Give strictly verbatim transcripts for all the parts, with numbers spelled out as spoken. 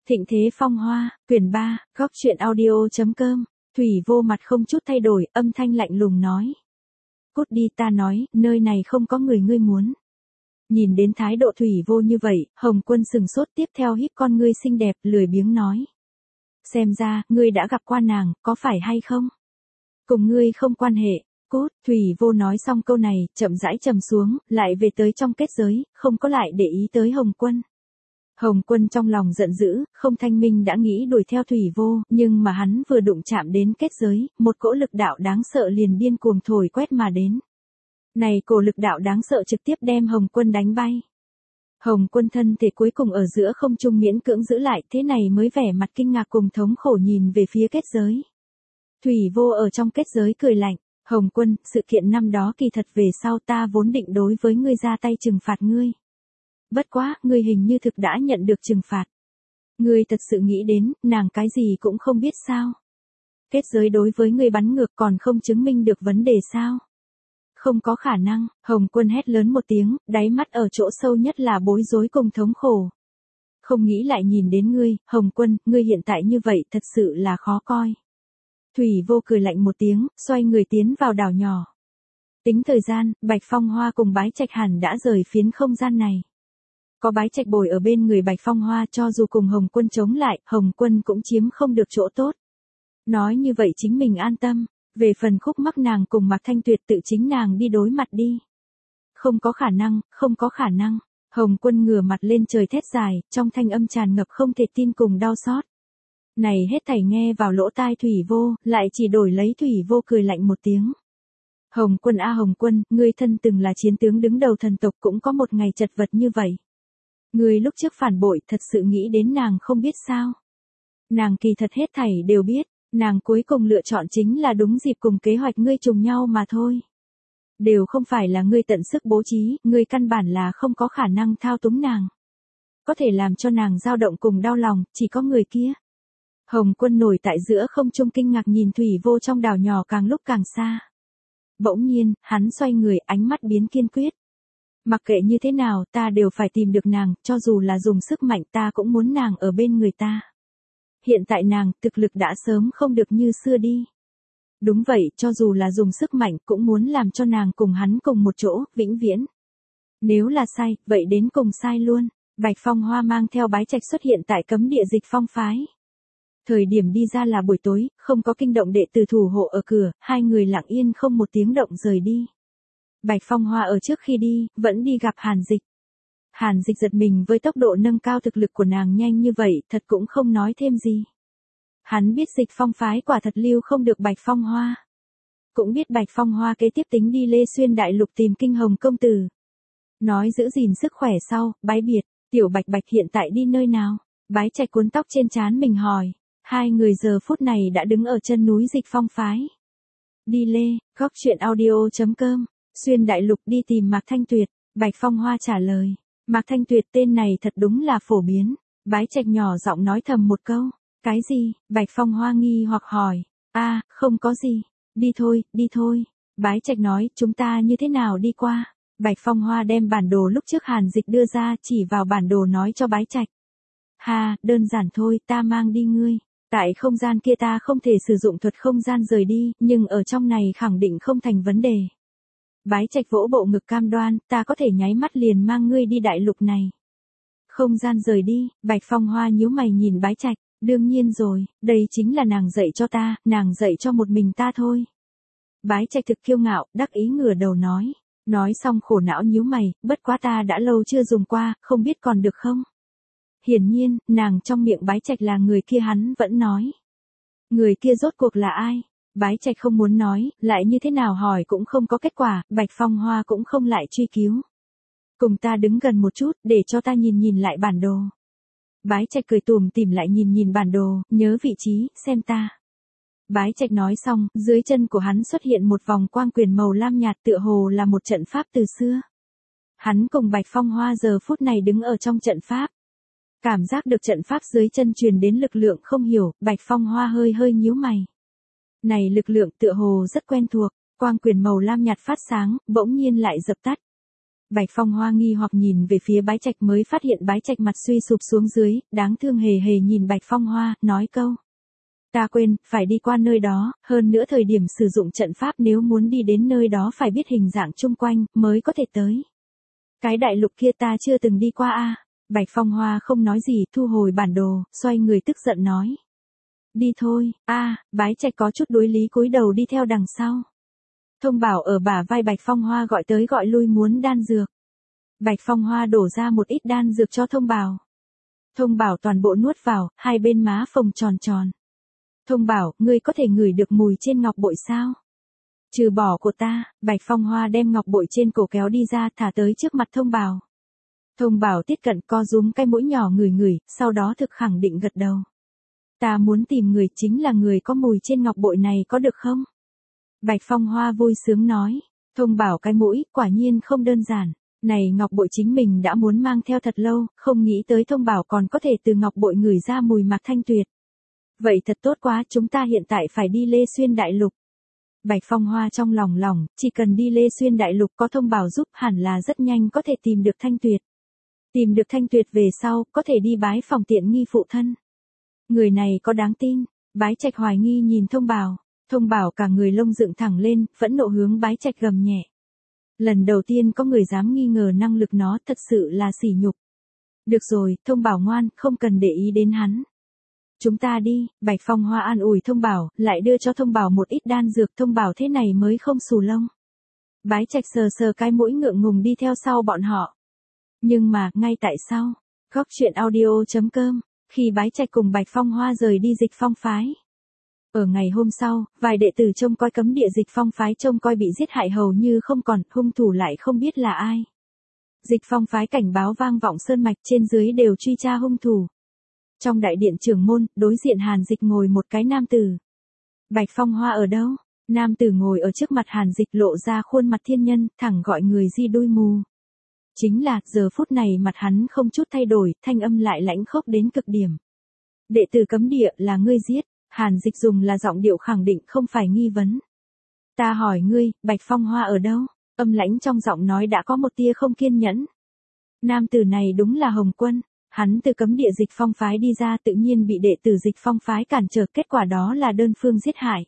Thịnh Thế Phong Hoa, quyển ba, góc truyện audio.com, Thủy Vô mặt không chút thay đổi, âm thanh lạnh lùng nói. Cút đi, ta nói, nơi này không có người ngươi muốn. Nhìn đến thái độ Thủy Vô như vậy, Hồng Quân sừng sốt, tiếp theo híp con ngươi xinh đẹp, lười biếng nói. Xem ra, ngươi đã gặp qua nàng, có phải hay không? Cùng ngươi không quan hệ. Cút, Thủy Vô nói xong câu này, chậm rãi trầm xuống, lại về tới trong kết giới, không có lại để ý tới Hồng Quân. Hồng Quân trong lòng giận dữ, không thanh minh đã nghĩ đuổi theo Thủy Vô, nhưng mà hắn vừa đụng chạm đến kết giới, một cỗ lực đạo đáng sợ liền điên cuồng thổi quét mà đến. Này cổ lực đạo đáng sợ trực tiếp đem Hồng Quân đánh bay. Hồng Quân thân thể cuối cùng ở giữa không trung miễn cưỡng giữ lại, thế này mới vẻ mặt kinh ngạc cùng thống khổ nhìn về phía kết giới. Thủy Vô ở trong kết giới cười lạnh. Hồng Quân, sự kiện năm đó kỳ thật về sau ta vốn định đối với ngươi ra tay trừng phạt ngươi. Bất quá, ngươi hình như thực đã nhận được trừng phạt. Ngươi thật sự nghĩ đến, nàng cái gì cũng không biết sao. Kết giới đối với ngươi bắn ngược còn không chứng minh được vấn đề sao. Không có khả năng, Hồng Quân hét lớn một tiếng, đáy mắt ở chỗ sâu nhất là bối rối cùng thống khổ. Không nghĩ lại nhìn đến ngươi, Hồng Quân, ngươi hiện tại như vậy thật sự là khó coi. Thủy Vô cười lạnh một tiếng, xoay người tiến vào đảo nhỏ. Tính thời gian, Bạch Phong Hoa cùng Bái Trạch hẳn đã rời phiến không gian này. Có Bái Trạch bồi ở bên người Bạch Phong Hoa, cho dù cùng Hồng Quân chống lại, Hồng Quân cũng chiếm không được chỗ tốt. Nói như vậy chính mình an tâm, về phần khúc mắc nàng cùng Mạc Thanh Tuyệt tự chính nàng đi đối mặt đi. Không có khả năng, không có khả năng. Hồng Quân ngửa mặt lên trời thét dài, trong thanh âm tràn ngập không thể tin cùng đau xót. Này hết thảy nghe vào lỗ tai Thủy Vô, lại chỉ đổi lấy Thủy Vô cười lạnh một tiếng. Hồng Quân a Hồng Quân, ngươi thân từng là chiến tướng đứng đầu thần tộc cũng có một ngày chật vật như vậy. Ngươi lúc trước phản bội thật sự nghĩ đến nàng không biết sao. Nàng kỳ thật hết thảy đều biết, nàng cuối cùng lựa chọn chính là đúng dịp cùng kế hoạch ngươi trùng nhau mà thôi. Đều không phải là ngươi tận sức bố trí, ngươi căn bản là không có khả năng thao túng nàng. Có thể làm cho nàng dao động cùng đau lòng, chỉ có người kia. Hồng Quân nổi tại giữa không trung kinh ngạc nhìn Thủy Vô trong đảo nhỏ càng lúc càng xa. Bỗng nhiên, hắn xoay người, ánh mắt biến kiên quyết. Mặc kệ như thế nào, ta đều phải tìm được nàng, cho dù là dùng sức mạnh ta cũng muốn nàng ở bên người ta. Hiện tại nàng, thực lực đã sớm không được như xưa đi. Đúng vậy, cho dù là dùng sức mạnh cũng muốn làm cho nàng cùng hắn cùng một chỗ, vĩnh viễn. Nếu là sai, vậy đến cùng sai luôn. Bạch Phong Hoa mang theo Bái Trạch xuất hiện tại cấm địa Dịch Phong phái. Thời điểm đi ra là buổi tối, không có kinh động đệ tử thủ hộ ở cửa, hai người lặng yên không một tiếng động rời đi. Bạch Phong Hoa ở trước khi đi, vẫn đi gặp Hàn Dịch. Hàn Dịch giật mình với tốc độ nâng cao thực lực của nàng nhanh như vậy, thật cũng không nói thêm gì. Hắn biết Dịch Phong phái quả thật lưu không được Bạch Phong Hoa. Cũng biết Bạch Phong Hoa kế tiếp tính đi Lê Xuyên Đại Lục tìm Kinh Hồng công tử. Nói giữ gìn sức khỏe sau, bái biệt, tiểu Bạch Bạch hiện tại đi nơi nào? Bái Trạch cuốn tóc trên trán mình hỏi. Hai người giờ phút này đã đứng ở chân núi Dịch Phong phái. Đi Lê, góc truyện audio.com, Xuyên Đại Lục đi tìm Mạc Thanh Tuyệt, Bạch Phong Hoa trả lời. Mạc Thanh Tuyệt tên này thật đúng là phổ biến. Bái Trạch nhỏ giọng nói thầm một câu. Cái gì? Bạch Phong Hoa nghi hoặc hỏi. A, không có gì. Đi thôi, đi thôi. Bái Trạch nói, chúng ta như thế nào đi qua? Bạch Phong Hoa đem bản đồ lúc trước Hàn Dịch đưa ra, chỉ vào bản đồ nói cho Bái Trạch. Ha, đơn giản thôi, ta mang đi ngươi. Tại không gian kia ta không thể sử dụng thuật không gian rời đi, nhưng ở trong này khẳng định không thành vấn đề. Bái Trạch vỗ bộ ngực cam đoan, ta có thể nháy mắt liền mang ngươi đi đại lục này. Không gian rời đi, Bạch Phong Hoa nhíu mày nhìn Bái Trạch, đương nhiên rồi, đây chính là nàng dạy cho ta, nàng dạy cho một mình ta thôi. Bái Trạch thực kiêu ngạo, đắc ý ngửa đầu nói, nói xong khổ não nhíu mày, bất quá ta đã lâu chưa dùng qua, không biết còn được không? Hiển nhiên, nàng trong miệng Bái Trạch là người kia hắn vẫn nói. Người kia rốt cuộc là ai? Bái Trạch không muốn nói, lại như thế nào hỏi cũng không có kết quả, Bạch Phong Hoa cũng không lại truy cứu. Cùng ta đứng gần một chút, để cho ta nhìn nhìn lại bản đồ. Bái Trạch cười tủm tỉm lại nhìn nhìn bản đồ, nhớ vị trí, xem ta. Bái Trạch nói xong, dưới chân của hắn xuất hiện một vòng quang quyền màu lam nhạt tựa hồ là một trận pháp từ xưa. Hắn cùng Bạch Phong Hoa giờ phút này đứng ở trong trận pháp. Cảm giác được trận pháp dưới chân truyền đến lực lượng không hiểu, Bạch Phong Hoa hơi hơi nhíu mày. Này lực lượng tựa hồ rất quen thuộc, quang quyền màu lam nhạt phát sáng, bỗng nhiên lại dập tắt. Bạch Phong Hoa nghi hoặc nhìn về phía Bái Trạch mới phát hiện Bái Trạch mặt suy sụp xuống dưới, đáng thương hề hề nhìn Bạch Phong Hoa, nói câu. Ta quên, phải đi qua nơi đó, hơn nữa thời điểm sử dụng trận pháp nếu muốn đi đến nơi đó phải biết hình dạng chung quanh, mới có thể tới. Cái đại lục kia ta chưa từng đi qua a. Bạch Phong Hoa không nói gì, thu hồi bản đồ, xoay người tức giận nói. Đi thôi, a. Bái Trạch có chút đối lý cúi đầu đi theo đằng sau. Thông Bảo ở bả vai Bạch Phong Hoa gọi tới gọi lui muốn đan dược. Bạch Phong Hoa đổ ra một ít đan dược cho Thông Bảo. Thông Bảo toàn bộ nuốt vào, hai bên má phồng tròn tròn. Thông Bảo, ngươi có thể ngửi được mùi trên ngọc bội sao? Trừ bỏ của ta, Bạch Phong Hoa đem ngọc bội trên cổ kéo đi ra thả tới trước mặt Thông Bảo. Thông Bảo tiết cận co rúm cái mũi nhỏ ngửi ngửi, sau đó thực khẳng định gật đầu. Ta muốn tìm người chính là người có mùi trên ngọc bội này có được không? Bạch Phong Hoa vui sướng nói. Thông Bảo cái mũi, quả nhiên không đơn giản. Này ngọc bội chính mình đã muốn mang theo thật lâu, không nghĩ tới Thông Bảo còn có thể từ ngọc bội ngửi ra mùi Mạc Thanh Tuyệt. Vậy thật tốt quá, chúng ta hiện tại phải đi Lê Xuyên Đại Lục. Bạch Phong Hoa trong lòng lòng, chỉ cần đi Lê Xuyên Đại Lục có Thông Bảo giúp hẳn là rất nhanh có thể tìm được Thanh Tuyệt. Tìm được Thanh Tuyệt về sau, có thể đi bái phòng tiện nghi phụ thân. Người này có đáng tin, Bái Trạch hoài nghi nhìn Thông Bảo. Thông Bảo cả người lông dựng thẳng lên, vẫn nộ hướng Bái Trạch gầm nhẹ. Lần đầu tiên có người dám nghi ngờ năng lực nó, thật sự là sỉ nhục. Được rồi, Thông Bảo ngoan, không cần để ý đến hắn. Chúng ta đi, Bạch Phong Hoa an ủi Thông Bảo, lại đưa cho Thông Bảo một ít đan dược, Thông Bảo thế này mới không xù lông. Bái Trạch sờ sờ cái mũi ngượng ngùng đi theo sau bọn họ. Nhưng mà, ngay tại sau, góc truyện audio chấm com, khi Bái Trạch cùng Bạch Phong Hoa rời đi Dịch Phong phái. Ở ngày hôm sau, vài đệ tử trông coi cấm địa Dịch Phong phái trông coi bị giết hại hầu như không còn, hung thủ lại không biết là ai. Dịch Phong phái cảnh báo vang vọng sơn mạch, trên dưới đều truy tra hung thủ. Trong đại điện trưởng môn, đối diện Hàn Dịch ngồi một cái nam tử. Bạch Phong Hoa ở đâu? Nam tử ngồi ở trước mặt Hàn Dịch lộ ra khuôn mặt thiên nhân, thẳng gọi người di đôi mù. Chính là, giờ phút này mặt hắn không chút thay đổi, thanh âm lại lãnh khốc đến cực điểm. Đệ tử cấm địa là ngươi giết. Hàn Dịch dùng là giọng điệu khẳng định không phải nghi vấn. Ta hỏi ngươi, Bạch Phong Hoa ở đâu? Âm lãnh trong giọng nói đã có một tia không kiên nhẫn. Nam tử này đúng là Hồng Quân. Hắn từ cấm địa Dịch Phong phái đi ra tự nhiên bị đệ tử Dịch Phong phái cản trở, kết quả đó là đơn phương giết hại.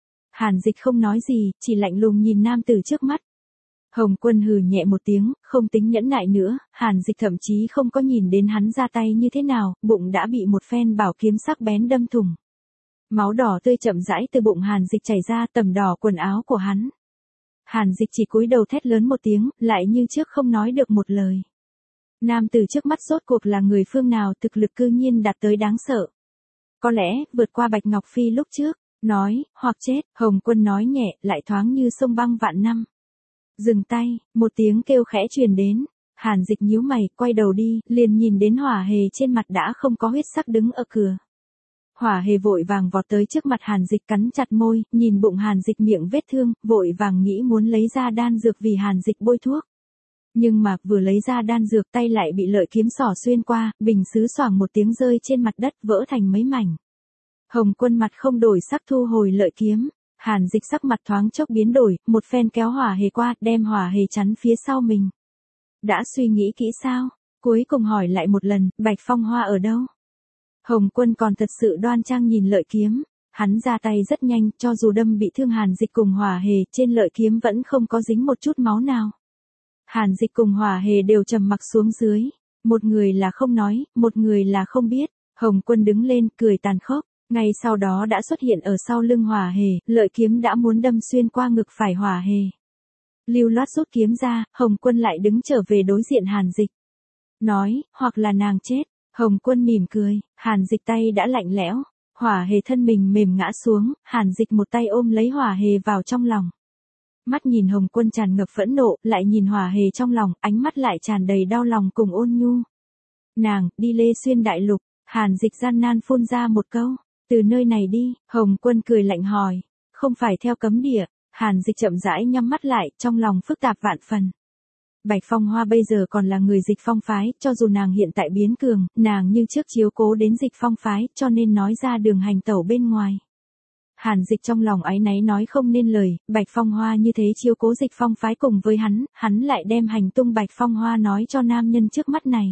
Hàn Dịch không nói gì, chỉ lạnh lùng nhìn nam tử trước mắt. Hồng Quân hừ nhẹ một tiếng, không tính nhẫn nại nữa, Hàn Dịch thậm chí không có nhìn đến hắn ra tay như thế nào, bụng đã bị một phen bảo kiếm sắc bén đâm thủng. Máu đỏ tươi chậm rãi từ bụng Hàn Dịch chảy ra, tầm đỏ quần áo của hắn. Hàn Dịch chỉ cúi đầu thét lớn một tiếng, lại như trước không nói được một lời. Nam tử trước mắt rốt cuộc là người phương nào, thực lực cư nhiên đạt tới đáng sợ. Có lẽ, vượt qua Bạch Ngọc Phi lúc trước, nói, hoặc chết, Hồng Quân nói nhẹ, lại thoáng như sông băng vạn năm. Dừng tay, một tiếng kêu khẽ truyền đến, Hàn Dịch nhíu mày, quay đầu đi, liền nhìn đến Hỏa Hề trên mặt đã không có huyết sắc đứng ở cửa. Hỏa Hề vội vàng vọt tới trước mặt Hàn Dịch cắn chặt môi, nhìn bụng Hàn Dịch miệng vết thương, vội vàng nghĩ muốn lấy ra đan dược vì Hàn Dịch bôi thuốc. Nhưng mà vừa lấy ra đan dược tay lại bị lợi kiếm xỏ xuyên qua, bình sứ xoảng một tiếng rơi trên mặt đất vỡ thành mấy mảnh. Hồng Quân mặt không đổi sắc thu hồi lợi kiếm, Hàn Dịch sắc mặt thoáng chốc biến đổi, một phen kéo Hỏa Hề qua, đem Hỏa Hề chắn phía sau mình. Đã suy nghĩ kỹ sao? Cuối cùng hỏi lại một lần, Bạch Phong Hoa ở đâu? Hồng Quân còn thật sự đoan trang nhìn lợi kiếm, hắn ra tay rất nhanh, cho dù đâm bị thương Hàn Dịch cùng Hỏa Hề, trên lợi kiếm vẫn không có dính một chút máu nào. Hàn Dịch cùng Hỏa Hề đều trầm mặc xuống dưới, một người là không nói, một người là không biết. Hồng Quân đứng lên, cười tàn khốc, ngay sau đó đã xuất hiện ở sau lưng Hỏa Hề, lợi kiếm đã muốn đâm xuyên qua ngực phải Hỏa Hề. Lưu loát rút kiếm ra, Hồng Quân lại đứng trở về đối diện Hàn Dịch. Nói, hoặc là nàng chết. Hồng Quân mỉm cười, Hàn Dịch tay đã lạnh lẽo, Hỏa Hề thân mình mềm ngã xuống, Hàn Dịch một tay ôm lấy Hỏa Hề vào trong lòng. Mắt nhìn Hồng Quân tràn ngập phẫn nộ, lại nhìn Hỏa Hề trong lòng, ánh mắt lại tràn đầy đau lòng cùng ôn nhu. Nàng, đi Lê Xuyên Đại Lục, Hàn Dịch gian nan phun ra một câu, từ nơi này đi, Hồng Quân cười lạnh hỏi, không phải theo cấm địa, Hàn Dịch chậm rãi nhắm mắt lại, trong lòng phức tạp vạn phần. Bạch Phong Hoa bây giờ còn là người Dịch Phong phái, cho dù nàng hiện tại biến cường, nàng như trước chiếu cố đến Dịch Phong phái, cho nên nói ra đường hành tẩu bên ngoài. Hàn Dịch trong lòng áy náy nói không nên lời, Bạch Phong Hoa như thế chiếu cố Dịch Phong phái cùng với hắn, hắn lại đem hành tung Bạch Phong Hoa nói cho nam nhân trước mắt này.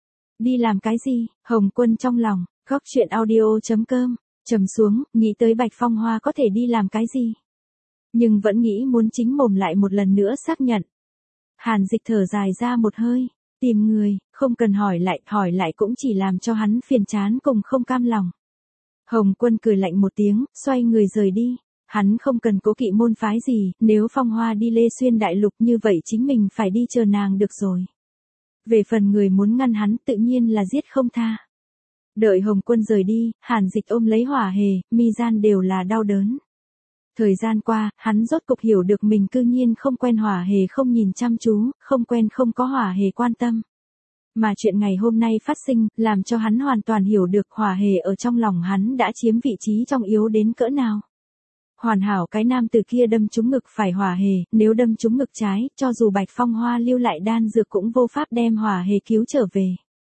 Đi làm cái gì? Hồng Quân trong lòng, góc chuyện audio chấm com, trầm xuống, nghĩ tới Bạch Phong Hoa có thể đi làm cái gì. Nhưng vẫn nghĩ muốn chính mồm lại một lần nữa xác nhận. Hàn Dịch thở dài ra một hơi, tìm người, không cần hỏi lại, hỏi lại cũng chỉ làm cho hắn phiền chán cùng không cam lòng. Hồng Quân cười lạnh một tiếng, xoay người rời đi. Hắn không cần cố kỵ môn phái gì, nếu Phong Hoa đi Lê Xuyên đại lục như vậy chính mình phải đi chờ nàng được rồi. Về phần người muốn ngăn hắn tự nhiên là giết không tha. Đợi Hồng Quân rời đi, Hàn Dịch ôm lấy Hỏa Hề, mi gian đều là đau đớn. Thời gian qua, hắn rốt cục hiểu được mình cư nhiên không quen Hỏa Hề không nhìn chăm chú, không quen không có Hỏa Hề quan tâm. Mà chuyện ngày hôm nay phát sinh, làm cho hắn hoàn toàn hiểu được Hỏa Hề ở trong lòng hắn đã chiếm vị trí trọng yếu đến cỡ nào. Hoàn hảo cái nam từ kia đâm trúng ngực phải Hỏa Hề, nếu đâm trúng ngực trái, cho dù Bạch Phong Hoa lưu lại đan dược cũng vô pháp đem Hỏa Hề cứu trở về.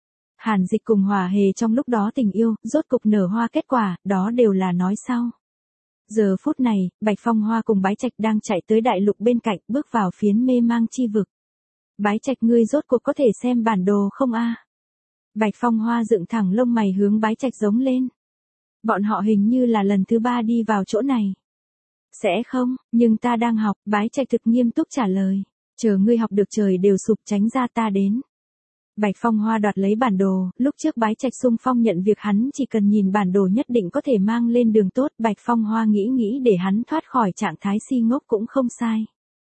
Hàn Dịch cùng Hỏa Hề trong lúc đó tình yêu, rốt cục nở hoa kết quả, đó đều là nói sau. Giờ phút này, Bạch Phong Hoa cùng Bái Trạch đang chạy tới đại lục bên cạnh, bước vào phiến mê mang chi vực. Bái Trạch ngươi rốt cuộc có thể xem bản đồ không a? Bạch Phong Hoa dựng thẳng lông mày hướng Bái Trạch giống lên. Bọn họ hình như là lần thứ ba đi vào chỗ này. Sẽ không, nhưng ta đang học, Bái Trạch thực nghiêm túc trả lời. Chờ ngươi học được trời đều sụp tránh ra ta đến. Bạch Phong Hoa đoạt lấy bản đồ, lúc trước Bái Trạch xung phong nhận việc hắn chỉ cần nhìn bản đồ nhất định có thể mang lên đường tốt. Bạch Phong Hoa nghĩ nghĩ để hắn thoát khỏi trạng thái si ngốc cũng không sai.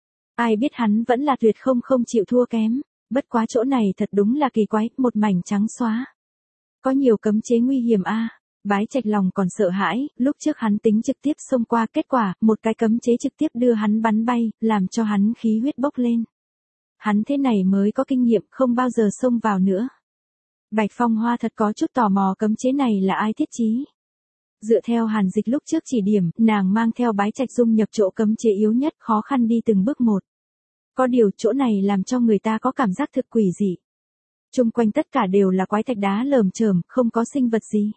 Ai biết hắn vẫn là tuyệt không không chịu thua kém, bất quá chỗ này thật đúng là kỳ quái, một mảnh trắng xóa. Có nhiều cấm chế nguy hiểm a. Bái Trạch lòng còn sợ hãi, lúc trước hắn tính trực tiếp xông qua, kết quả, một cái cấm chế trực tiếp đưa hắn bắn bay, làm cho hắn khí huyết bốc lên. Hắn thế này mới có kinh nghiệm, không bao giờ xông vào nữa. Bạch Phong Hoa thật có chút tò mò cấm chế này là ai thiết trí. Dựa theo Hàn Dịch lúc trước chỉ điểm, nàng mang theo Bái Trạch dung nhập chỗ cấm chế yếu nhất, khó khăn đi từng bước một. Có điều chỗ này làm cho người ta có cảm giác thực quỷ dị. Chung quanh tất cả đều là quái thạch đá lởm chởm, không có sinh vật gì.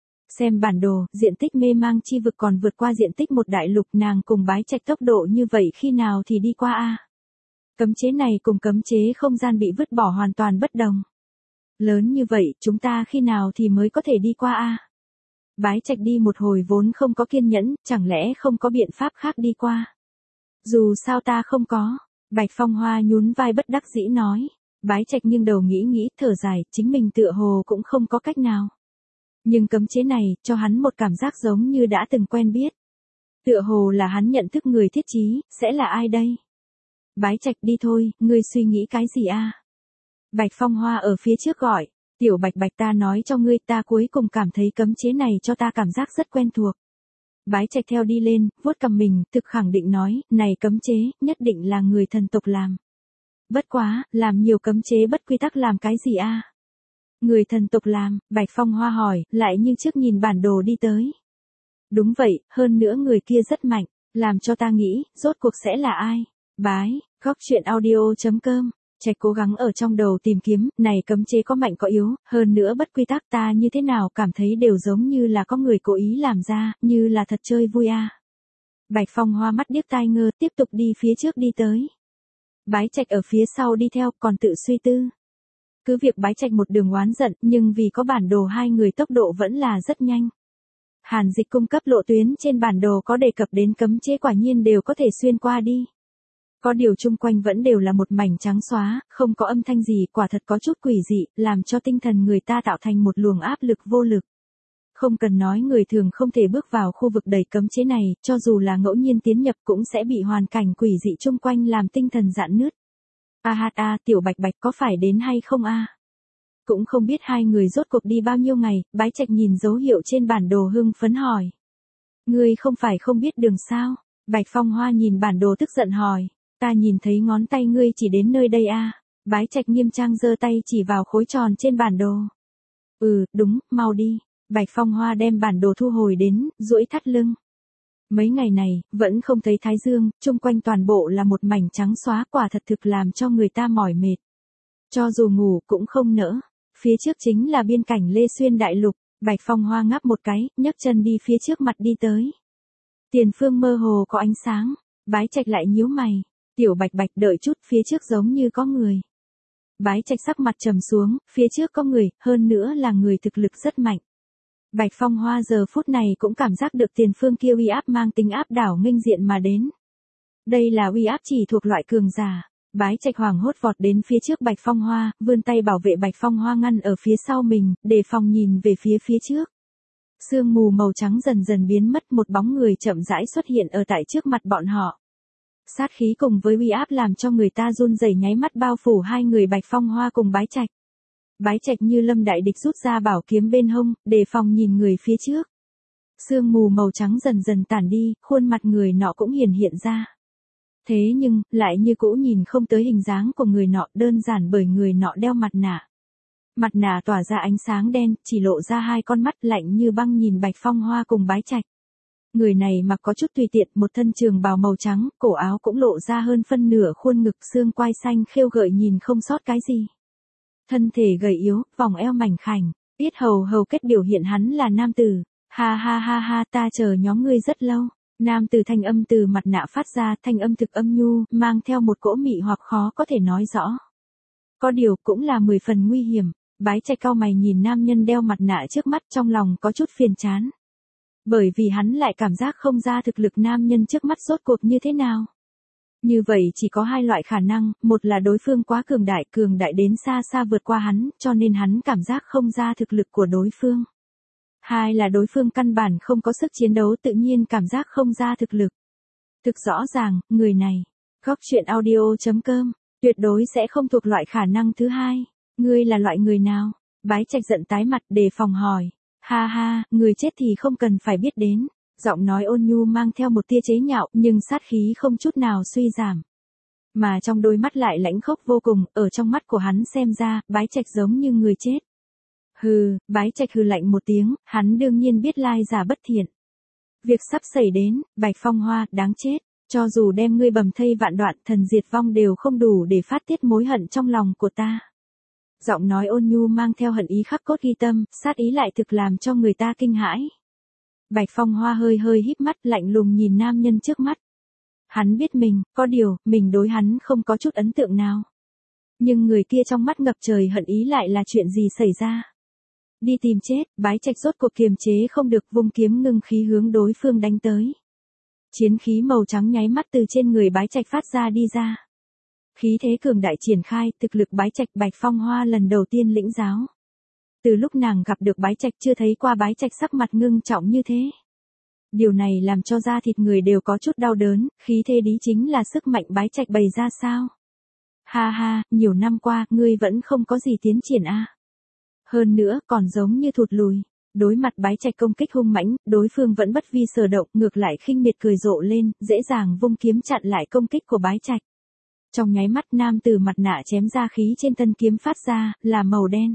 Xem bản đồ, diện tích mê mang chi vực còn vượt qua diện tích một đại lục, nàng cùng Bái Trạch tốc độ như vậy khi nào thì đi qua a? Cấm chế này cùng cấm chế không gian bị vứt bỏ hoàn toàn bất đồng. Lớn như vậy, chúng ta khi nào thì mới có thể đi qua a? Bái Trạch đi một hồi vốn không có kiên nhẫn, chẳng lẽ không có biện pháp khác đi qua? Dù sao ta không có. Bạch Phong Hoa nhún vai bất đắc dĩ nói. Bái Trạch nghiêng đầu nghĩ nghĩ, thở dài, chính mình tựa hồ cũng không có cách nào. Nhưng cấm chế này, cho hắn một cảm giác giống như đã từng quen biết. Tựa hồ là hắn nhận thức người thiết trí, sẽ là ai đây? Bái Trạch đi thôi, ngươi suy nghĩ cái gì a? Bạch Phong Hoa ở phía trước gọi. Tiểu Bạch Bạch ta nói cho ngươi, ta cuối cùng cảm thấy cấm chế này cho ta cảm giác rất quen thuộc. Bái Trạch theo đi lên, vuốt cằm mình, thực khẳng định nói, này cấm chế, nhất định là người thần tộc làm. Bất quá, làm nhiều cấm chế bất quy tắc làm cái gì a? Người thần tộc làm, Bạch Phong Hoa hỏi, lại như trước nhìn bản đồ đi tới. Đúng vậy, hơn nữa người kia rất mạnh, làm cho ta nghĩ, rốt cuộc sẽ là ai? Bái, góc chuyện audio chấm com. Trạch cố gắng ở trong đầu tìm kiếm, này cấm chế có mạnh có yếu, hơn nữa bất quy tắc ta như thế nào cảm thấy đều giống như là có người cố ý làm ra, như là thật chơi vui a. Bạch Phong Hoa mắt điếc tai ngơ, tiếp tục đi phía trước đi tới. Bái Trạch ở phía sau đi theo, còn tự suy tư. Cứ việc Bái Trạch một đường oán giận, nhưng vì có bản đồ hai người tốc độ vẫn là rất nhanh. Hàn Dịch cung cấp lộ tuyến trên bản đồ có đề cập đến cấm chế quả nhiên đều có thể xuyên qua đi. Có điều chung quanh vẫn đều là một mảnh trắng xóa, không có âm thanh gì, quả thật có chút quỷ dị, làm cho tinh thần người ta tạo thành một luồng áp lực vô lực. Không cần nói người thường không thể bước vào khu vực đầy cấm chế này, cho dù là ngẫu nhiên tiến nhập cũng sẽ bị hoàn cảnh quỷ dị chung quanh làm tinh thần rạn nứt. A hát a, Tiểu Bạch Bạch có phải đến hay không a? Cũng không biết hai người rốt cuộc đi bao nhiêu ngày, Bái Trạch nhìn dấu hiệu trên bản đồ hưng phấn hỏi. Ngươi không phải không biết đường sao? Bạch Phong Hoa nhìn bản đồ tức giận hỏi. Ta nhìn thấy ngón tay ngươi chỉ đến nơi đây a. Bái Trạch nghiêm trang giơ tay chỉ vào khối tròn trên bản đồ. Ừ, đúng, mau đi. Bạch Phong Hoa đem bản đồ thu hồi đến, duỗi thắt lưng. Mấy ngày này, vẫn không thấy thái dương, chung quanh toàn bộ là một mảnh trắng xóa, quả thật thực làm cho người ta mỏi mệt. Cho dù ngủ cũng không nỡ. Phía trước chính là biên cảnh Lê Xuyên đại lục, Bạch Phong Hoa ngáp một cái, nhấc chân đi phía trước mặt đi tới. Tiền phương mơ hồ có ánh sáng, Bái Trạch lại nhíu mày, Tiểu Bạch Bạch đợi chút, phía trước giống như có người. Bái Trạch sắc mặt trầm xuống, phía trước có người, hơn nữa là người thực lực rất mạnh. Bạch Phong Hoa giờ phút này cũng cảm giác được tiền phương kia uy áp mang tính áp đảo nghênh diện mà đến. Đây là uy áp chỉ thuộc loại cường giả. Bái Trạch hoảng hốt vọt đến phía trước Bạch Phong Hoa, vươn tay bảo vệ Bạch Phong Hoa ngăn ở phía sau mình, đề phòng nhìn về phía phía trước. Sương mù màu trắng dần dần biến mất, một bóng người chậm rãi xuất hiện ở tại trước mặt bọn họ. Sát khí cùng với uy áp làm cho người ta run rẩy nháy mắt bao phủ hai người Bạch Phong Hoa cùng Bái Trạch. Bái Trạch như lâm đại địch rút ra bảo kiếm bên hông, đề phòng nhìn người phía trước. Sương mù màu trắng dần dần tản đi, khuôn mặt người nọ cũng hiển hiện ra. Thế nhưng, lại như cũ nhìn không tới hình dáng của người nọ, đơn giản bởi người nọ đeo mặt nạ. Mặt nạ tỏa ra ánh sáng đen, chỉ lộ ra hai con mắt lạnh như băng nhìn Bạch Phong Hoa cùng Bái Trạch. Người này mặc có chút tùy tiện, một thân trường bào màu trắng, cổ áo cũng lộ ra hơn phân nửa khuôn ngực, xương quai xanh khêu gợi nhìn không sót cái gì. Thân thể gầy yếu, vòng eo mảnh khảnh, yết hầu hầu kết biểu hiện hắn là nam tử. Ha ha ha ha, ta chờ nhóm ngươi rất lâu. Nam tử thanh âm từ mặt nạ phát ra, thanh âm thực âm nhu, mang theo một cỗ mị hoặc khó có thể nói rõ. Có điều cũng là mười phần nguy hiểm. Bái Trạch cau mày nhìn nam nhân đeo mặt nạ trước mắt, trong lòng có chút phiền chán. Bởi vì hắn lại cảm giác không ra thực lực nam nhân trước mắt rốt cuộc như thế nào. Như vậy chỉ có hai loại khả năng, một là đối phương quá cường đại, cường đại đến xa xa vượt qua hắn, cho nên hắn cảm giác không ra thực lực của đối phương. Hai là đối phương căn bản không có sức chiến đấu, tự nhiên cảm giác không ra thực lực. Thực rõ ràng, người này, Góc Chuyện Audio chấm com, tuyệt đối sẽ không thuộc loại khả năng thứ hai. Ngươi là loại người nào? Bái Trạch giận tái mặt, đề phòng hỏi. Ha ha, người chết thì không cần phải biết đến. Giọng nói ôn nhu mang theo một tia chế nhạo, nhưng sát khí không chút nào suy giảm. Mà trong đôi mắt lại lãnh khốc vô cùng, ở trong mắt của hắn xem ra, Bái Trạch giống như người chết. Hừ, Bái Trạch hừ lạnh một tiếng, hắn đương nhiên biết lai giả bất thiện. Việc sắp xảy đến, Bạch Phong Hoa, đáng chết. Cho dù đem ngươi bầm thây vạn đoạn, thần diệt vong đều không đủ để phát tiết mối hận trong lòng của ta. Giọng nói ôn nhu mang theo hận ý khắc cốt ghi tâm, sát ý lại thực làm cho người ta kinh hãi. Bạch Phong Hoa hơi hơi híp mắt, lạnh lùng nhìn nam nhân trước mắt. Hắn biết mình, có điều, mình đối hắn không có chút ấn tượng nào. Nhưng người kia trong mắt ngập trời hận ý lại là chuyện gì xảy ra? Đi tìm chết, Bái Trạch rốt cuộc kiềm chế không được, vung kiếm ngưng khí hướng đối phương đánh tới. Chiến khí màu trắng nháy mắt từ trên người Bái Trạch phát ra đi ra. Khí thế cường đại triển khai, thực lực Bái Trạch Bạch Phong Hoa lần đầu tiên lĩnh giáo. Từ lúc nàng gặp được Bái Trạch chưa thấy qua Bái Trạch sắc mặt ngưng trọng như thế. Điều này làm cho da thịt người đều có chút đau đớn, khí thế đí chính là sức mạnh Bái Trạch bày ra sao. Ha ha, nhiều năm qua, ngươi vẫn không có gì tiến triển a. À. Hơn nữa, còn giống như thụt lùi. Đối mặt Bái Trạch công kích hung mãnh, đối phương vẫn bất vi sở động, ngược lại khinh miệt cười rộ lên, dễ dàng vung kiếm chặn lại công kích của Bái Trạch. Trong nháy mắt nam tử mặt nạ chém ra khí trên thân kiếm phát ra, là màu đen.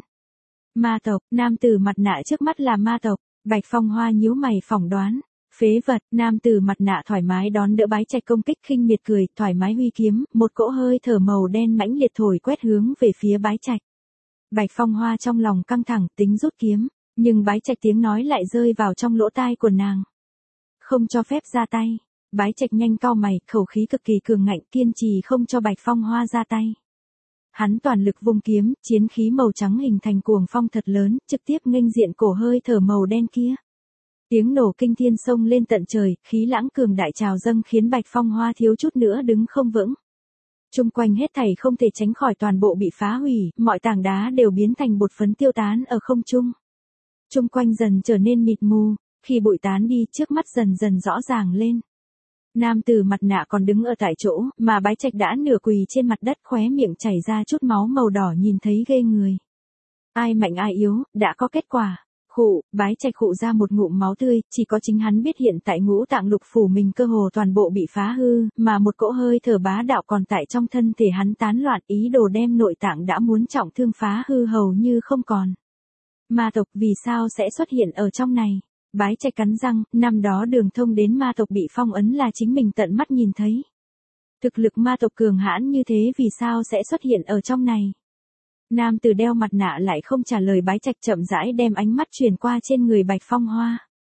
Ma tộc, nam tử mặt nạ trước mắt là ma tộc, Bạch Phong Hoa nhíu mày phỏng đoán. Phế vật, nam tử mặt nạ thoải mái đón đỡ Bái Trạch công kích khinh miệt cười, thoải mái huy kiếm, một cỗ hơi thở màu đen mãnh liệt thổi quét hướng về phía Bái Trạch. Bạch Phong Hoa trong lòng căng thẳng, tính rút kiếm, nhưng Bái Trạch tiếng nói lại rơi vào trong lỗ tai của nàng. Không cho phép ra tay. Bái Trạch nhanh cau mày, khẩu khí cực kỳ cường ngạnh, kiên trì không cho Bạch Phong Hoa ra tay. Hắn toàn lực vung kiếm, chiến khí màu trắng hình thành cuồng phong thật lớn, trực tiếp nghênh diện cổ hơi thở màu đen kia. Tiếng nổ kinh thiên sông lên tận trời, khí lãng cường đại trào dâng khiến Bạch Phong Hoa thiếu chút nữa đứng không vững. Trung quanh hết thảy không thể tránh khỏi toàn bộ bị phá hủy, mọi tảng đá đều biến thành bột phấn tiêu tán ở không trung. Trung quanh dần trở nên mịt mù, khi bụi tán đi, trước mắt dần dần rõ ràng lên. Nam tử mặt nạ còn đứng ở tại chỗ, mà Bái Trạch đã nửa quỳ trên mặt đất, khóe miệng chảy ra chút máu màu đỏ nhìn thấy ghê người. Ai mạnh ai yếu, đã có kết quả. Khụ, Bái Trạch khụ ra một ngụm máu tươi, chỉ có chính hắn biết hiện tại ngũ tạng lục phủ mình cơ hồ toàn bộ bị phá hư, mà một cỗ hơi thở bá đạo còn tại trong thân thể hắn tán loạn, ý đồ đem nội tạng đã muốn trọng thương phá hư hầu như không còn. Ma tộc vì sao sẽ xuất hiện ở trong này? Bái Trạch cắn răng, năm đó đường thông đến ma tộc bị phong ấn là chính mình tận mắt nhìn thấy. Thực lực ma tộc cường hãn như thế vì sao sẽ xuất hiện ở trong này? Nam tử đeo mặt nạ lại không trả lời. Bái Trạch chậm rãi đem ánh mắt chuyển qua trên người Bạch Phong Hoa.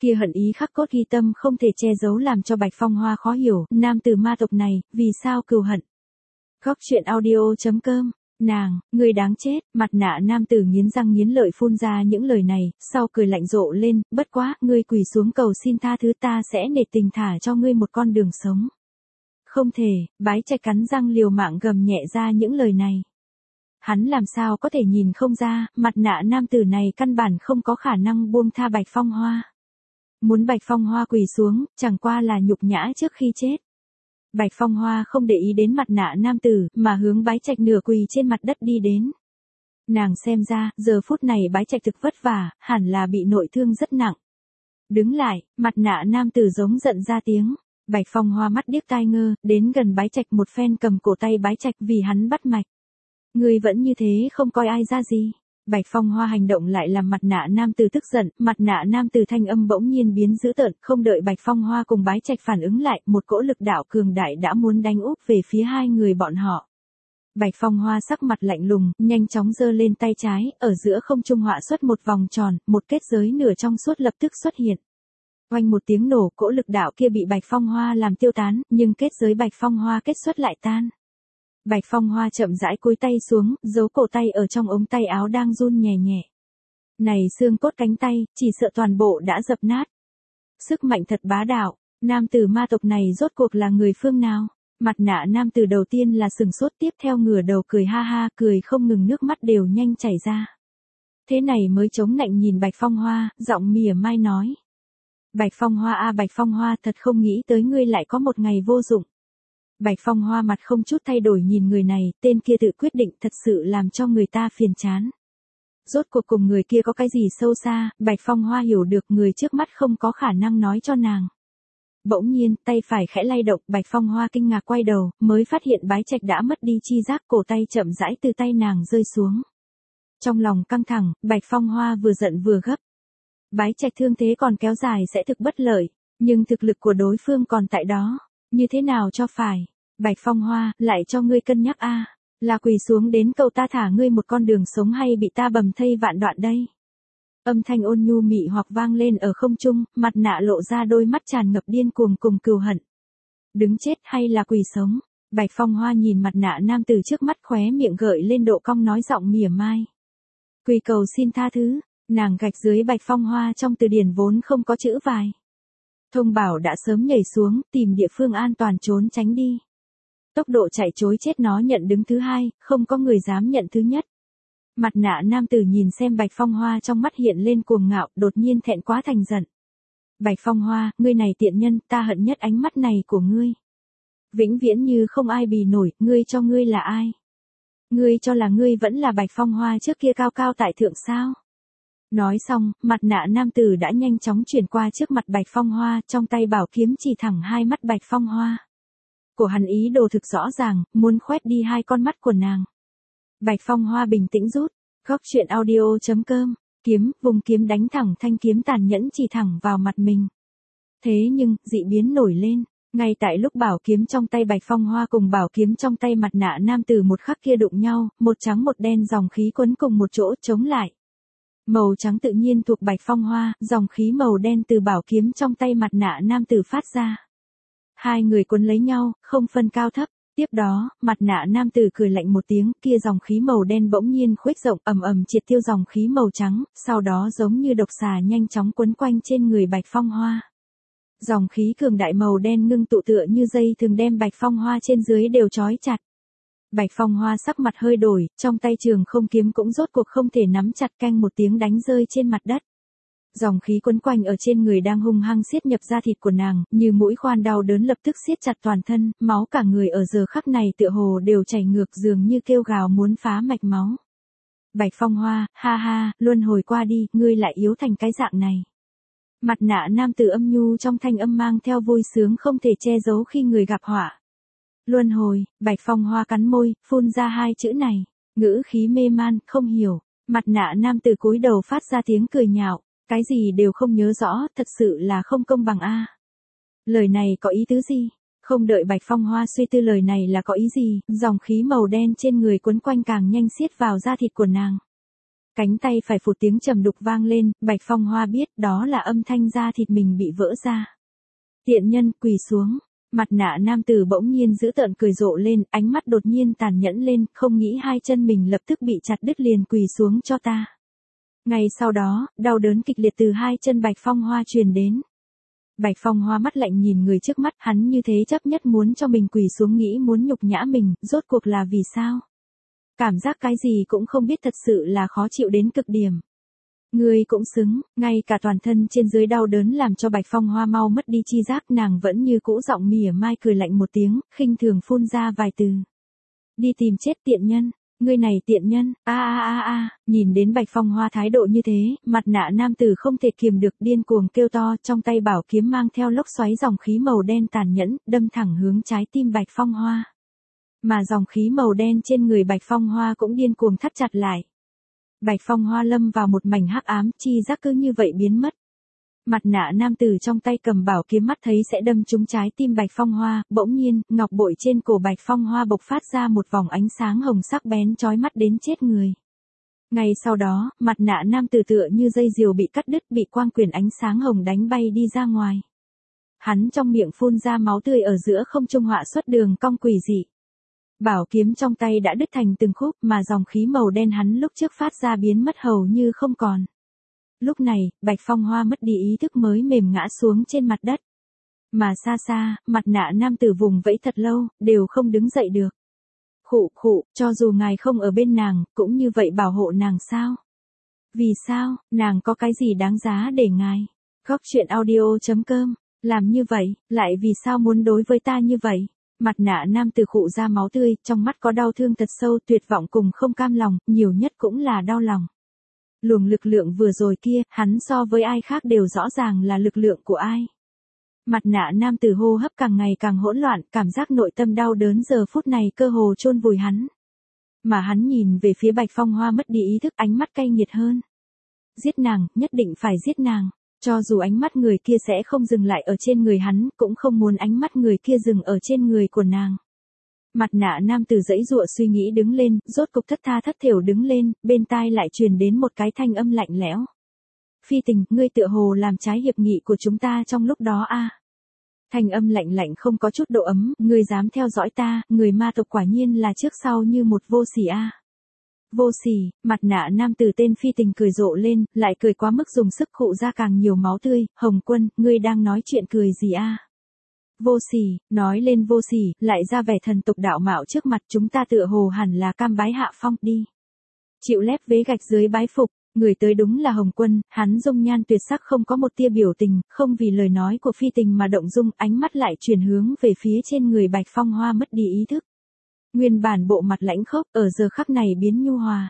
Kia hận ý khắc cốt ghi tâm không thể che giấu làm cho Bạch Phong Hoa khó hiểu, nam tử ma tộc này, vì sao cừu hận. Góc truyện audio.com, nàng, người đáng chết, mặt nạ nam tử nghiến răng nghiến lợi phun ra những lời này, sau cười lạnh rộ lên, bất quá, ngươi quỳ xuống cầu xin tha thứ ta sẽ nể tình thả cho ngươi một con đường sống. Không thể, Bái Trạch cắn răng liều mạng gầm nhẹ ra những lời này. Hắn làm sao có thể nhìn không ra, mặt nạ nam tử này căn bản không có khả năng buông tha Bạch Phong Hoa. Muốn Bạch Phong Hoa quỳ xuống, chẳng qua là nhục nhã trước khi chết. Bạch Phong Hoa không để ý đến mặt nạ nam tử, mà hướng Bái Trạch nửa quỳ trên mặt đất đi đến. Nàng xem ra, giờ phút này Bái Trạch thực vất vả, hẳn là bị nội thương rất nặng. Đứng lại, mặt nạ nam tử giống giận ra tiếng. Bạch Phong Hoa mắt điếc tai ngơ, đến gần Bái Trạch một phen cầm cổ tay Bái Trạch vì hắn bắt mạch. Ngươi vẫn như thế không coi ai ra gì. Bạch Phong Hoa hành động lại làm mặt nạ nam tử tức giận, mặt nạ nam tử thanh âm bỗng nhiên biến dữ tợn, không đợi Bạch Phong Hoa cùng Bái Trạch phản ứng lại, một cỗ lực đạo cường đại đã muốn đánh úp về phía hai người bọn họ. Bạch Phong Hoa sắc mặt lạnh lùng, nhanh chóng giơ lên tay trái, ở giữa không trung họa xuất một vòng tròn, một kết giới nửa trong suốt lập tức xuất hiện. Oanh một tiếng nổ, cỗ lực đạo kia bị Bạch Phong Hoa làm tiêu tán, nhưng kết giới Bạch Phong Hoa kết xuất lại tan. Bạch Phong Hoa chậm rãi cúi tay xuống, giấu cổ tay ở trong ống tay áo đang run nhẹ nhẹ. Này xương cốt cánh tay, chỉ sợ toàn bộ đã dập nát. Sức mạnh thật bá đạo, nam tử ma tộc này rốt cuộc là người phương nào? Mặt nạ nam tử đầu tiên là sừng sốt, tiếp theo ngửa đầu cười ha ha, cười không ngừng, nước mắt đều nhanh chảy ra. Thế này mới chống nạnh nhìn Bạch Phong Hoa, giọng mỉa mai nói. Bạch Phong Hoa a Bạch Phong Hoa, thật không nghĩ tới ngươi lại có một ngày vô dụng. Bạch Phong Hoa mặt không chút thay đổi nhìn người này, tên kia tự quyết định thật sự làm cho người ta phiền chán. Rốt cuộc cùng người kia có cái gì sâu xa, Bạch Phong Hoa hiểu được người trước mắt không có khả năng nói cho nàng. Bỗng nhiên, tay phải khẽ lay động, Bạch Phong Hoa kinh ngạc quay đầu, mới phát hiện Bái Trạch đã mất đi chi giác, cổ tay chậm rãi từ tay nàng rơi xuống. Trong lòng căng thẳng, Bạch Phong Hoa vừa giận vừa gấp. Bái Trạch thương thế còn kéo dài sẽ thực bất lợi, nhưng thực lực của đối phương còn tại đó, như thế nào cho phải? Bạch Phong Hoa, lại cho ngươi cân nhắc a, là quỳ xuống đến cầu ta thả ngươi một con đường sống hay bị ta bầm thây vạn đoạn đây? Âm thanh ôn nhu mị hoặc vang lên ở không trung, mặt nạ lộ ra đôi mắt tràn ngập điên cuồng cùng cừu hận. Đứng chết hay là quỳ sống? Bạch Phong Hoa nhìn mặt nạ nam tử trước mắt, khóe miệng gợi lên độ cong nói giọng mỉa mai. Quỳ cầu xin tha thứ, nàng gạch dưới Bạch Phong Hoa trong từ điển vốn không có chữ vài. Thông bảo đã sớm nhảy xuống, tìm địa phương an toàn trốn tránh đi. Tốc độ chạy trối chết nó nhận đứng thứ hai, không có người dám nhận thứ nhất. Mặt nạ nam tử nhìn xem Bạch Phong Hoa trong mắt hiện lên cuồng ngạo, đột nhiên thẹn quá thành giận. Bạch Phong Hoa, ngươi này tiện nhân, ta hận nhất ánh mắt này của ngươi. Vĩnh viễn như không ai bì nổi, ngươi cho ngươi là ai? Ngươi cho là ngươi vẫn là Bạch Phong Hoa trước kia cao cao tại thượng sao? Nói xong, mặt nạ nam tử đã nhanh chóng chuyển qua trước mặt Bạch Phong Hoa, trong tay bảo kiếm chỉ thẳng hai mắt Bạch Phong Hoa. Của hắn ý đồ thực rõ ràng, muốn khoét đi hai con mắt của nàng. Bạch Phong Hoa bình tĩnh rút, góc truyện audio.com, kiếm, vùng kiếm đánh thẳng thanh kiếm tàn nhẫn chỉ thẳng vào mặt mình. Thế nhưng, dị biến nổi lên, ngay tại lúc bảo kiếm trong tay Bạch Phong Hoa cùng bảo kiếm trong tay mặt nạ nam tử một khắc kia đụng nhau, một trắng một đen dòng khí quấn cùng một chỗ chống lại. Màu trắng tự nhiên thuộc Bạch Phong Hoa, dòng khí màu đen từ bảo kiếm trong tay mặt nạ nam tử phát ra. Hai người quấn lấy nhau, không phân cao thấp. Tiếp đó, mặt nạ nam tử cười lạnh một tiếng, kia dòng khí màu đen bỗng nhiên khuếch rộng, ầm ầm triệt tiêu dòng khí màu trắng, sau đó giống như độc xà nhanh chóng quấn quanh trên người Bạch Phong Hoa. Dòng khí cường đại màu đen ngưng tụ tựa như dây thường đem Bạch Phong Hoa trên dưới đều trói chặt. Bạch Phong Hoa sắc mặt hơi đổi, trong tay trường không kiếm cũng rốt cuộc không thể nắm chặt, canh một tiếng đánh rơi trên mặt đất. Dòng khí quấn quanh ở trên người đang hung hăng siết nhập da thịt của nàng, như mũi khoan đau đớn lập tức siết chặt toàn thân, máu cả người ở giờ khắc này tựa hồ đều chảy ngược, dường như kêu gào muốn phá mạch máu. Bạch Phong Hoa, ha ha, luân hồi qua đi, ngươi lại yếu thành cái dạng này. Mặt nạ nam tử âm nhu trong thanh âm mang theo vui sướng không thể che giấu khi người gặp họa. Luân hồi, Bạch Phong Hoa cắn môi, phun ra hai chữ này, ngữ khí mê man, không hiểu. Mặt nạ nam tử cúi đầu phát ra tiếng cười nhạo. Cái gì đều không nhớ rõ, thật sự là không công bằng a. Lời này có ý tứ gì? Không đợi Bạch Phong Hoa suy tư lời này là có ý gì, dòng khí màu đen trên người quấn quanh càng nhanh siết vào da thịt của nàng. Cánh tay phải phụt tiếng trầm đục vang lên, Bạch Phong Hoa biết đó là âm thanh da thịt mình bị vỡ ra. Tiện nhân, quỳ xuống. Mặt nạ nam tử bỗng nhiên dữ tợn cười rộ lên, ánh mắt đột nhiên tàn nhẫn lên, không nghĩ hai chân mình lập tức bị chặt đứt liền quỳ xuống cho ta. Ngay sau đó, đau đớn kịch liệt từ hai chân Bạch Phong Hoa truyền đến. Bạch Phong Hoa mắt lạnh nhìn người trước mắt, hắn như thế chấp nhất muốn cho mình quỳ xuống, nghĩ muốn nhục nhã mình, rốt cuộc là vì sao? Cảm giác cái gì cũng không biết, thật sự là khó chịu đến cực điểm. Ngươi cũng xứng, ngay cả toàn thân trên dưới đau đớn làm cho Bạch Phong Hoa mau mất đi chi giác, nàng vẫn như cũ giọng mỉa mai cười lạnh một tiếng, khinh thường phun ra vài từ. Đi tìm chết tiện nhân, ngươi này tiện nhân, a a a a, nhìn đến Bạch Phong Hoa thái độ như thế, mặt nạ nam tử không thể kiềm được điên cuồng kêu to, trong tay bảo kiếm mang theo lốc xoáy dòng khí màu đen tàn nhẫn, đâm thẳng hướng trái tim Bạch Phong Hoa. Mà dòng khí màu đen trên người Bạch Phong Hoa cũng điên cuồng thắt chặt lại. Bạch Phong Hoa lâm vào một mảnh hắc ám, chi giác cứ như vậy biến mất. Mặt nạ nam tử trong tay cầm bảo kiếm mắt thấy sẽ đâm trúng trái tim Bạch Phong Hoa, bỗng nhiên, ngọc bội trên cổ Bạch Phong Hoa bộc phát ra một vòng ánh sáng hồng sắc bén chói mắt đến chết người. Ngay sau đó, mặt nạ nam tử tựa như dây diều bị cắt đứt, bị quang quyền ánh sáng hồng đánh bay đi ra ngoài. Hắn trong miệng phun ra máu tươi, ở giữa không trung họa xuất đường cong quỷ dị. Bảo kiếm trong tay đã đứt thành từng khúc, mà dòng khí màu đen hắn lúc trước phát ra biến mất hầu như không còn. Lúc này, Bạch Phong Hoa mất đi ý thức mới mềm ngã xuống trên mặt đất. Mà xa xa, mặt nạ nam tử vùng vẫy thật lâu, đều không đứng dậy được. Khụ khụ, cho dù ngài không ở bên nàng, cũng như vậy bảo hộ nàng sao? Vì sao, nàng có cái gì đáng giá để ngài? Góc truyện audio chấm com, làm như vậy, lại vì sao muốn đối với ta như vậy? Mặt nạ nam tử khụ ra máu tươi, trong mắt có đau thương thật sâu, tuyệt vọng cùng không cam lòng, nhiều nhất cũng là đau lòng. Luồng lực lượng vừa rồi kia, hắn so với ai khác đều rõ ràng là lực lượng của ai. Mặt nạ nam tử hô hấp càng ngày càng hỗn loạn, cảm giác nội tâm đau đớn giờ phút này cơ hồ chôn vùi hắn. Mà hắn nhìn về phía Bạch Phong Hoa mất đi ý thức, ánh mắt cay nghiệt hơn. Giết nàng, nhất định phải giết nàng. Cho dù ánh mắt người kia sẽ không dừng lại ở trên người hắn, cũng không muốn ánh mắt người kia dừng ở trên người của nàng. Mặt nạ nam tử dãy dụa suy nghĩ đứng lên, rốt cục thất tha thất thểu đứng lên, bên tai lại truyền đến một cái thanh âm lạnh lẽo. Phi tình, ngươi tựa hồ làm trái hiệp nghị của chúng ta trong lúc đó a. À. Thanh âm lạnh lạnh không có chút độ ấm, ngươi dám theo dõi ta, người ma tộc quả nhiên là trước sau như một vô sỉ a. À. Vô sỉ, mặt nạ nam tử tên Phi tình cười rộ lên, lại cười quá mức dùng sức khụ ra càng nhiều máu tươi, Hồng Quân, ngươi đang nói chuyện cười gì a? À? Vô sỉ, nói lên vô sỉ, lại ra vẻ thần tục đạo mạo trước mặt chúng ta tựa hồ hẳn là cam bái hạ phong đi. Chịu lép vế gạch dưới bái phục, người tới đúng là Hồng Quân, hắn dung nhan tuyệt sắc không có một tia biểu tình, không vì lời nói của Phi tình mà động dung, ánh mắt lại chuyển hướng về phía trên người Bạch Phong Hoa mất đi ý thức. Nguyên bản bộ mặt lãnh khốc, ở giờ khắc này biến nhu hòa.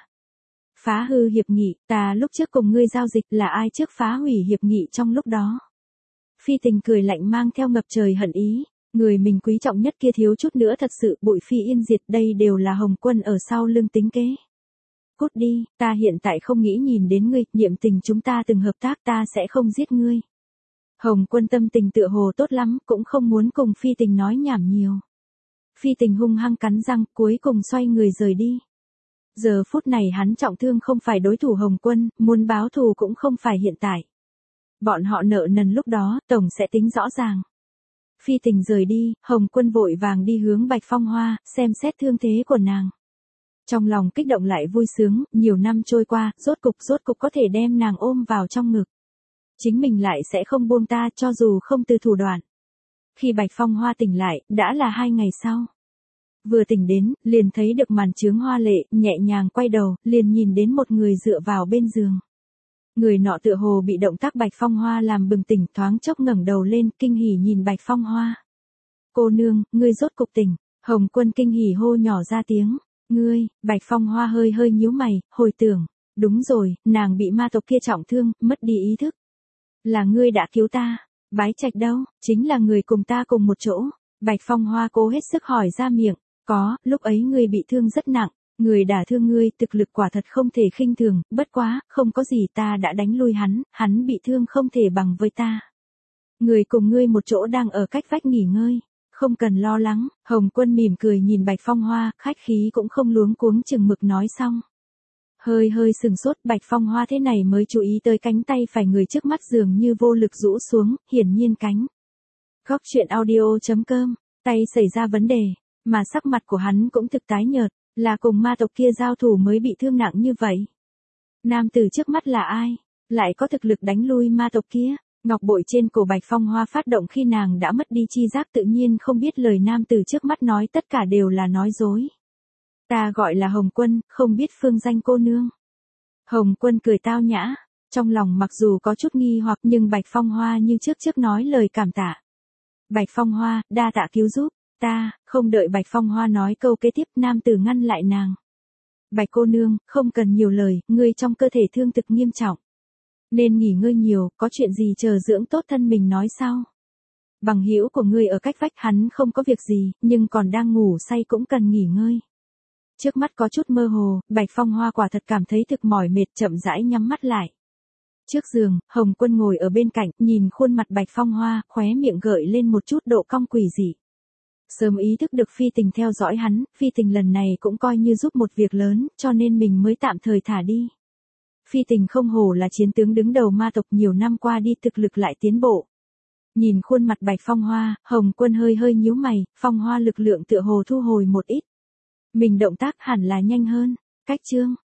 Phá hư hiệp nghị, ta lúc trước cùng ngươi giao dịch là ai trước phá hủy hiệp nghị trong lúc đó. Phi tình cười lạnh mang theo ngập trời hận ý, người mình quý trọng nhất kia thiếu chút nữa thật sự bụi phi yên diệt, đây đều là Hồng Quân ở sau lưng tính kế. Cút đi, ta hiện tại không nghĩ nhìn đến ngươi, nhiệm tình chúng ta từng hợp tác ta sẽ không giết ngươi. Hồng Quân tâm tình tựa hồ tốt lắm, cũng không muốn cùng Phi tình nói nhảm nhiều. Phi tình hung hăng cắn răng, cuối cùng xoay người rời đi. Giờ phút này hắn trọng thương không phải đối thủ Hồng Quân, muốn báo thù cũng không phải hiện tại. Bọn họ nợ nần lúc đó, tổng sẽ tính rõ ràng. Phi tình rời đi, Hồng Quân vội vàng đi hướng Bạch Phong Hoa, xem xét thương thế của nàng. Trong lòng kích động lại vui sướng, nhiều năm trôi qua, rốt cục rốt cục có thể đem nàng ôm vào trong ngực. Chính mình lại sẽ không buông ta cho dù không từ thủ đoạn. Khi Bạch Phong Hoa tỉnh lại, đã là hai ngày sau. Vừa tỉnh đến, liền thấy được màn chướng hoa lệ, nhẹ nhàng quay đầu, liền nhìn đến một người dựa vào bên giường. Người nọ tựa hồ bị động tác Bạch Phong Hoa làm bừng tỉnh, thoáng chốc ngẩng đầu lên, kinh hỉ nhìn Bạch Phong Hoa. Cô nương, ngươi rốt cục tỉnh. Hồng Quân kinh hỉ hô nhỏ ra tiếng. Ngươi, Bạch Phong Hoa hơi hơi nhíu mày, hồi tưởng. Đúng rồi, nàng bị ma tộc kia trọng thương, mất đi ý thức. Là ngươi đã cứu ta. Bái Trạch đâu, chính là người cùng ta cùng một chỗ. Bạch Phong Hoa cố hết sức hỏi ra miệng. Có, lúc ấy ngươi bị thương rất nặng. Người đả thương ngươi, thực lực quả thật không thể khinh thường, bất quá, không có gì ta đã đánh lui hắn, hắn bị thương không thể bằng với ta. Người cùng ngươi một chỗ đang ở cách vách nghỉ ngơi, không cần lo lắng, Hồng Quân mỉm cười nhìn Bạch Phong Hoa, khách khí cũng không luống cuống chừng mực nói xong. Hơi hơi sừng sốt, Bạch Phong Hoa thế này mới chú ý tới cánh tay phải người trước mắt dường như vô lực rũ xuống, hiển nhiên cánh. Góc chuyện audio.com, tay xảy ra vấn đề, mà sắc mặt của hắn cũng thực tái nhợt, là cùng ma tộc kia giao thủ mới bị thương nặng như vậy. Nam tử trước mắt là ai? Lại có thực lực đánh lui ma tộc kia? Ngọc bội trên cổ Bạch Phong Hoa phát động khi nàng đã mất đi chi giác, tự nhiên không biết lời nam tử trước mắt nói tất cả đều là nói dối. Ta gọi là Hồng Quân, không biết phương danh cô nương. Hồng Quân cười tao nhã, trong lòng mặc dù có chút nghi hoặc nhưng Bạch Phong Hoa như trước trước nói lời cảm tạ. Bạch Phong Hoa, đa tạ cứu giúp, ta, không đợi Bạch Phong Hoa nói câu kế tiếp, nam tử ngăn lại nàng. Bạch cô nương, không cần nhiều lời, ngươi trong cơ thể thương thực nghiêm trọng. Nên nghỉ ngơi nhiều, có chuyện gì chờ dưỡng tốt thân mình nói sau. Bằng hữu của ngươi ở cách vách, hắn không có việc gì, nhưng còn đang ngủ say cũng cần nghỉ ngơi. Trước mắt có chút mơ hồ, Bạch Phong Hoa quả thật cảm thấy thực mỏi mệt, chậm rãi nhắm mắt lại. Trước giường, Hồng Quân ngồi ở bên cạnh, nhìn khuôn mặt Bạch Phong Hoa, khóe miệng gợi lên một chút độ cong quỷ dị. Sớm ý thức được Phi Tình theo dõi hắn, Phi Tình lần này cũng coi như giúp một việc lớn, cho nên mình mới tạm thời thả đi. Phi Tình không hổ là chiến tướng đứng đầu ma tộc, nhiều năm qua đi thực lực lại tiến bộ. Nhìn khuôn mặt Bạch Phong Hoa, Hồng Quân hơi hơi nhíu mày, Phong Hoa lực lượng tựa hồ thu hồi một ít. Mình động tác hẳn là nhanh hơn. Cách chương